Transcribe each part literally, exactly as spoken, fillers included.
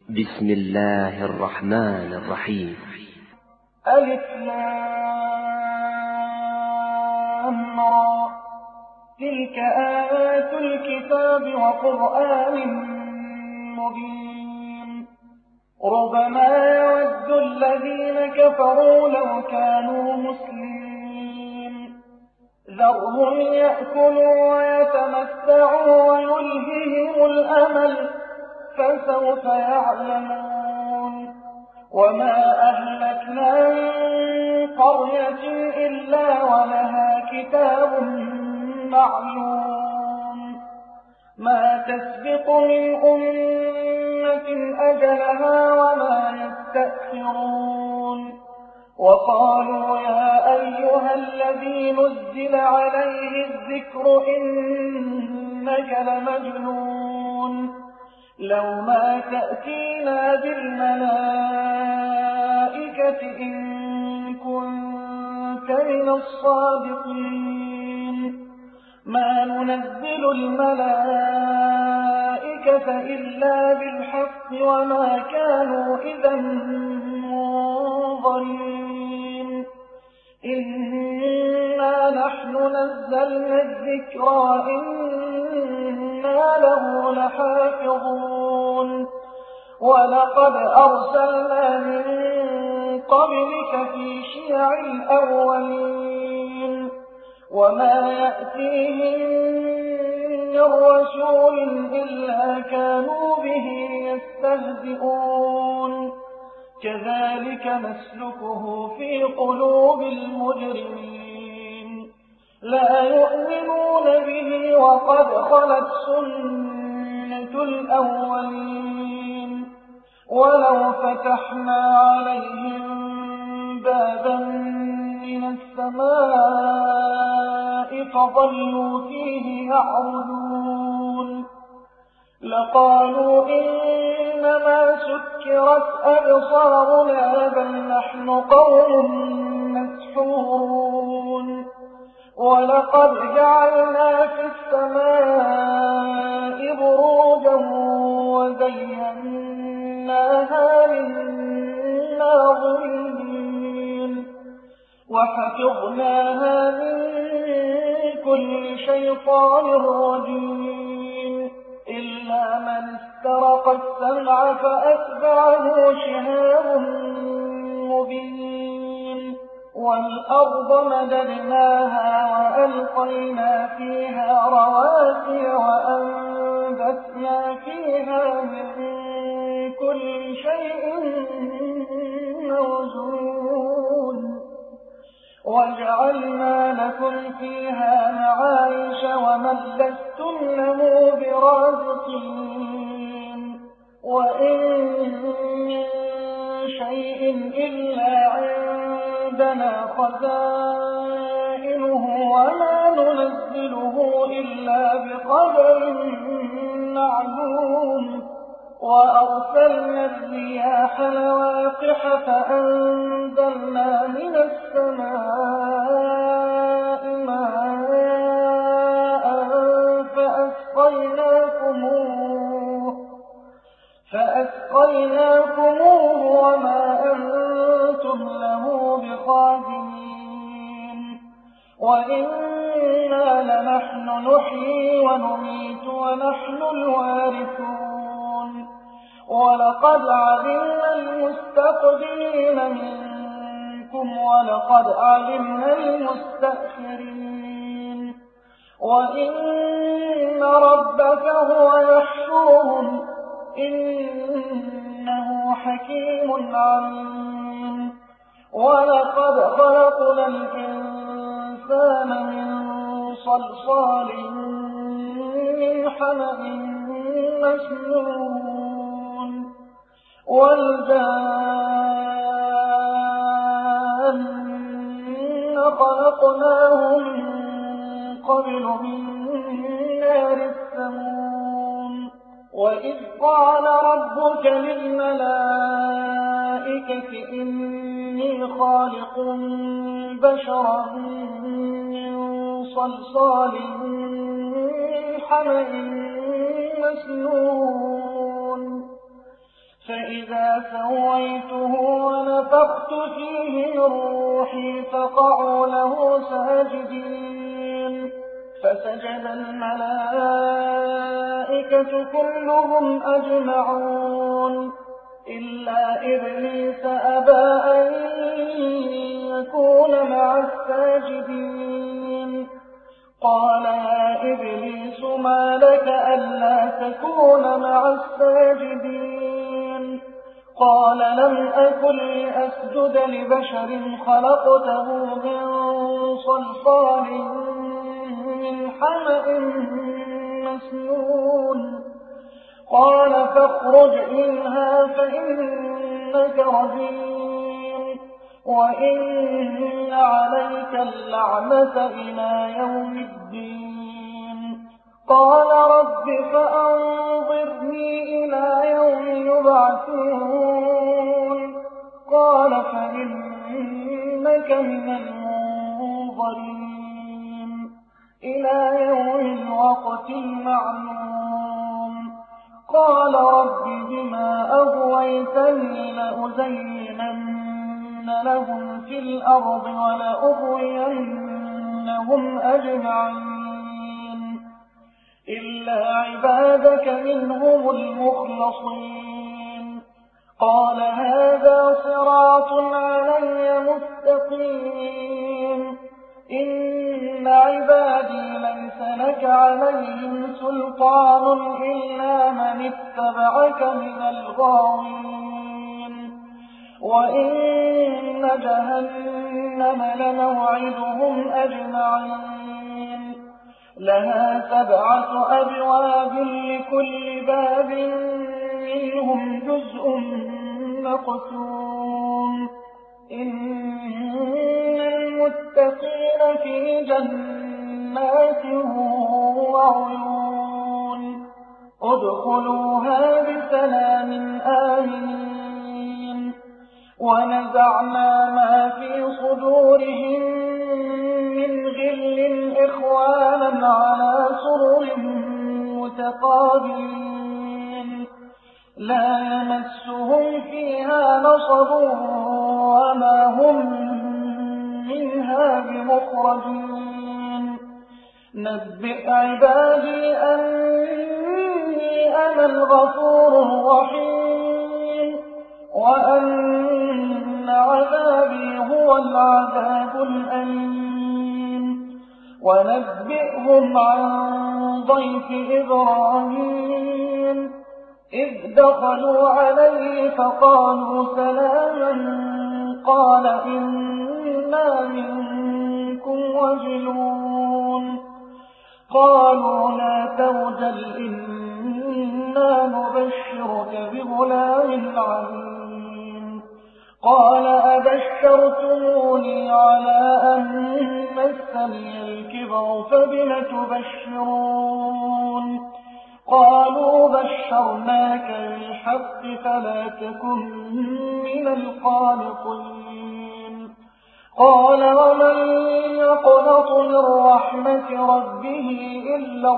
بسم الله الرحمن الرحيم. ألف لام را، تلك آيات الكتاب وقرآن مبين. ربما يود الذين كفروا لو كانوا مسلمين. ذرهم يأكلوا ويتمتعوا ويلههم الأمل، فسوف يعلمون. وما أهلكنا من قرية إلا ولها كتاب معلوم، ما تسبق من أمة أجلها وما يستأخرون. وقالوا يا أيها الذي نزل عليه الذكر إنك لمجنون، لو ما تأتينا بالملائكة إن كنت من الصادقين. ما ننزل الملائكة إلا بالحق وما كانوا إذا منظرين. إنا نحن نزلنا الذكر وإنا له لحافظون. ولقد أرسلنا من قبلك في شيع الأولين، وما يأتيهم من رسول إلا كانوا به يستهزئون. كذلك نسلكه في قلوب المجرمين، لا يؤمنون به وقد خلت سنة الأولين. ولو فتحنا عليهم بابا من السماء فظلوا فيه يعرجون لقالوا إنما سكرت أبصارنا بل نحن قوم مسحورون. ولقد جعلنا في السماء بروجا وزيناها للناظرين وحفظناها من كل شيطان رجيم إلا من استرق السمع فأتبعه شهاب مبين. والأرض مددناها وألقينا فيها رواسي وأنبتنا فيها من كل شيء موزون وجعلنا لكم فيها معايش ومن لستم له برازقين. وإن من شيء إلا عندنا خزائنه وما ننزله إلا بقدر معلوم. وأرسلنا الرياح لواقح فأنزلنا من السماء ماء فأسقيناكموه فأسقيناكموه وما أنتم له بخازنين. وإنا لنحن نحيي ونميت ونحن الوارثون. ولقد علمنا المستقدمين منكم ولقد علمنا المستأخرين. وإن ربك هو يحشرهم إنه حكيم عليم. ولقد خلقنا الإنسان من صلصال من حمأ مسنون والجان خلقناه من قبل من نار السموم. وإذ قال ربك للملائكة إني خالق بشرا من صلصال من حمأ مسنون فإذا سويته ونفخت فيه من روحي فقعوا له ساجدين فسجد الملائكة كلهم أجمعون إلا إبليس أبى أن يكون مع الساجدين قال يا إبليس ما لك ألا تكون مع الساجدين قال لم أكن لأسجد لبشر خلقته من صلصال من حمأ مسنون قال فاخرج منها فإنك رجيم وإن عليك اللعنة إلى يوم الدين قال رب فأنظرني إلى يوم يبعثون قال فإنك من المنظرين إلى يوم الوقت المعلوم قال رب بما أغويتني لأزينن لهم في الأرض ولأغوينهم أجمعين إلا عبادك منهم المخلصين قال هذا صراط علي مستقيم إن عبادي ليس لك عليهم سلطان إلا من اتبعك من الغاوين وإن جهنم لموعدهم أجمعين لها سبعة أبواب لكل باب منهم جزء مقسوم إن المتقين في جنات وعيون ادخلوها بسلام آمنين ونزعنا ما في صدورهم من غل إخوانا على سرر متقابلين لا يمسهم فيها نصب وما هم منها بمخرجين نبئ عبادي أني أنا الغفور الرحيم وأن عذابي هو العذاب الأليم ونبئهم عن ضيف إبراهيم إذ دخلوا عليه فقالوا سلاما قال إنا منكم وجلون قالوا لا توجل إنا نبشرك بغلام عليم قال أبشرتموني على أن مسني الكبر فبم تبشرون قالوا بشرناك بالحق فلا تكن من القانطين قال ومن يقنط من رحمة ربه إلا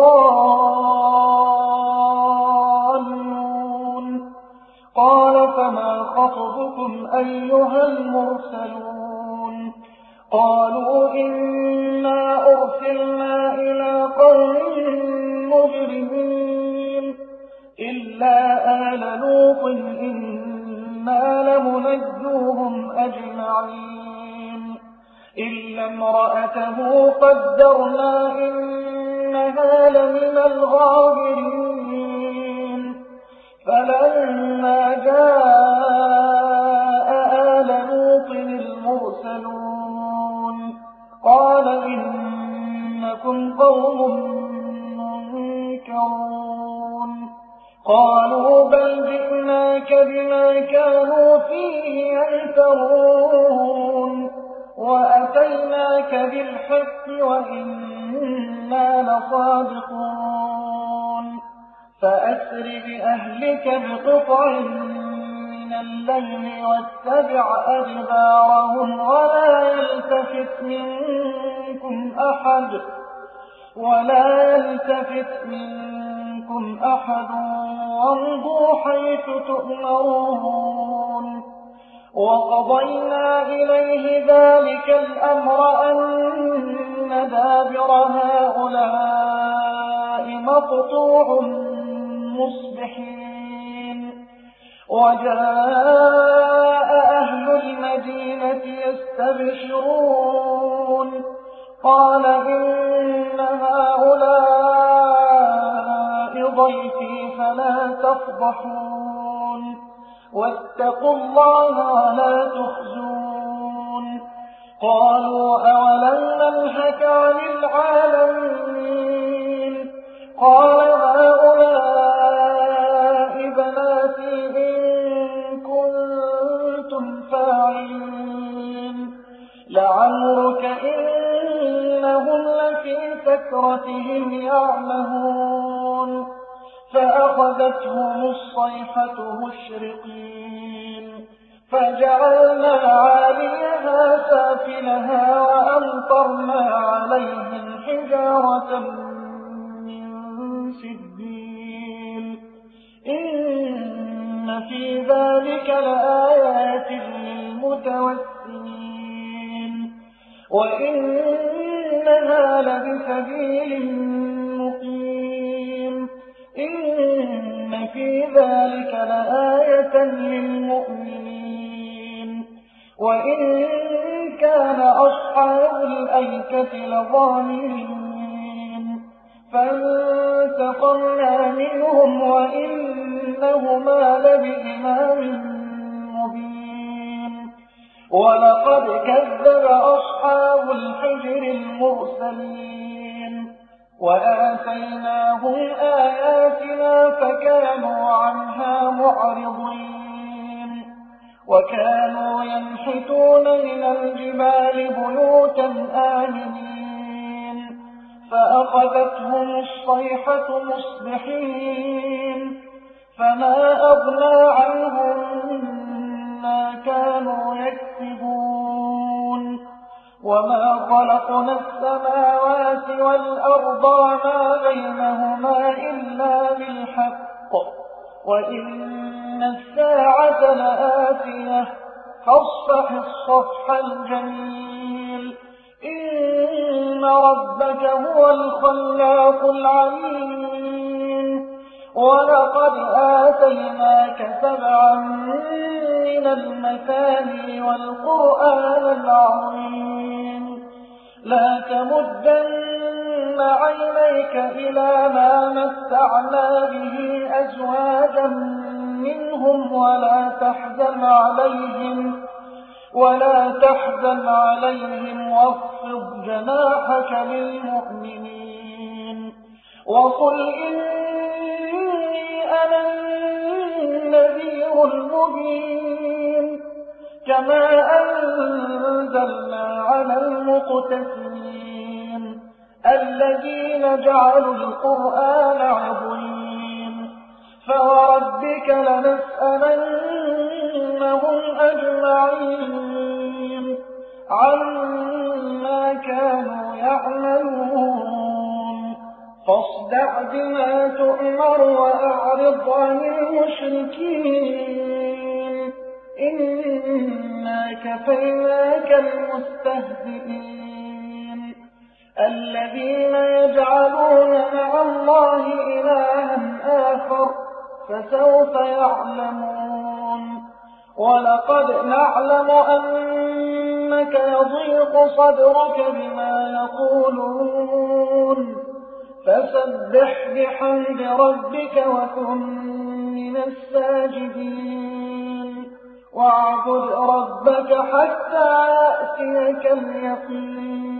الضالون قال فما خطبكم أيها المرسلون قالوا إنا أرسلنا إلى قوم مجرمين إلا آل لوط إنا لمنجوهم أجمعين إلا امرأته قدرنا إنها لمن الغابرين فلما جاء آل لوط المرسلون قال إنكم قوم منكرون قالوا بل جئناك بما كانوا فيه يمترون وأتيناك بالحق وإنا لصادقون فأسر بأهلك بقطع من الليل واتبع أدبارهم ولا يلتفت منكم أحد ولا يلتفت منكم منكم أحد وامضوا حيث تؤمرون وقضينا إليه ذلك الأمر أن دابر هؤلاء مقطوع مصبحين وجاء أهل المدينة يستبشرون قال إن هؤلاء ضيفي فلا تفضحون واتقوا الله ولا تخزون قالوا أولم ننهك عن العالمين قال هؤلاء بناتي إن كنتم فاعلين لعمرك إنهم لفي سكرتهم يعمهون فأخذتهم الصيحة مشرقين فجعلنا عاليها سافلها وأمطرنا عليهم حجارة من سجيل إن في ذلك لآيات للمتوسمين وإنها لبسبيل مقيم إن في ذلك لآية للمؤمنين وإن كان أصحاب الأيكة لظالمين فانتقمنا منهم وإنهما لبإمام مبين ولقد كذب أصحاب الحجر المرسلين وآتيناهم آياتنا فكانوا عنها معرضين وكانوا ينحتون من الجبال بيوتا آمنين فأخذتهم الصيحة مصبحين فما أغنى عنهم ما كانوا يكسبون وما خلقنا السماوات والأرض وما بينهما إلا بالحق وإن الساعة لآتية فاصفح الصفح الجميل إن ربك هو الخلاق العليم ولقد آتيناك سبعا من المثاني والقرآن العظيم لا تمدن عينيك إلى ما متعنا به أزواجا منهم ولا تحزن عليهم ولا تحزن عليهم واخفض جناحك للمؤمنين وقل إني أنا النذير المبين كما أنزلنا على المقتسمين الذين جعلوا القرآن عظيم فوربك لنسألنهم أجمعين عما كانوا يعملون فاصدع بما تؤمر وأعرض عن المشركين إنا كفيناك المستهزئين الذين يجعلون مع الله إلها آخر فسوف يعلمون ولقد نعلم أنك يضيق صدرك بما يقولون فسبح بحمد ربك وكن من الساجدين واعبد ربك حتى يأتيك اليقين